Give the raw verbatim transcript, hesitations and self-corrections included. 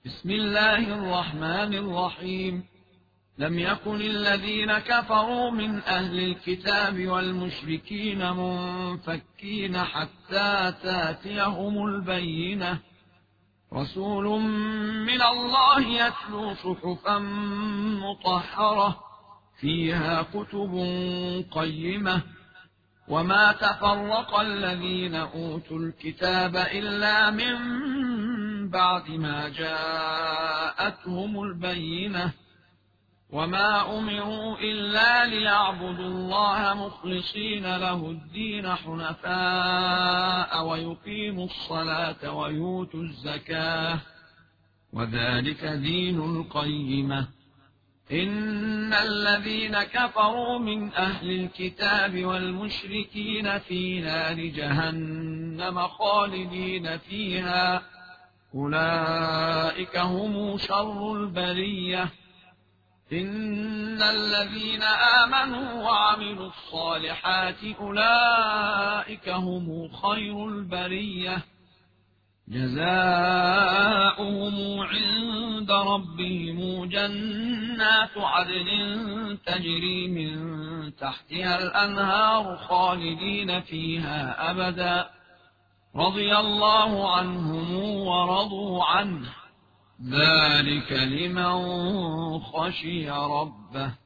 بسم الله الرحمن الرحيم. لم يكن الذين كفروا من أهل الكتاب والمشركين منفكين حتى تاتيهم البينة، رسول من الله يتلو صحفا مطهرة فيها كتب قيمة. وما تفرق الذين أوتوا الكتاب إلا من بعد ما جاءتهم البينة، وما أمروا إلا ليعبدوا الله مخلصين له الدين حنفاء ويقيموا الصلاة ويؤتوا الزكاة، وذلك دين القيمة. إن الذين كفروا من أهل الكتاب والمشركين في نار جهنم خالدين فيها، أولئك هم شر البرية. إن الذين آمنوا وعملوا الصالحات أولئك هم خير البرية، جزاؤهم عند ربهم جنات عدن تجري من تحتها الأنهار خالدين فيها أبدا، رضي الله عنهم ورضوا عنه، ذلك لمن خشي ربه.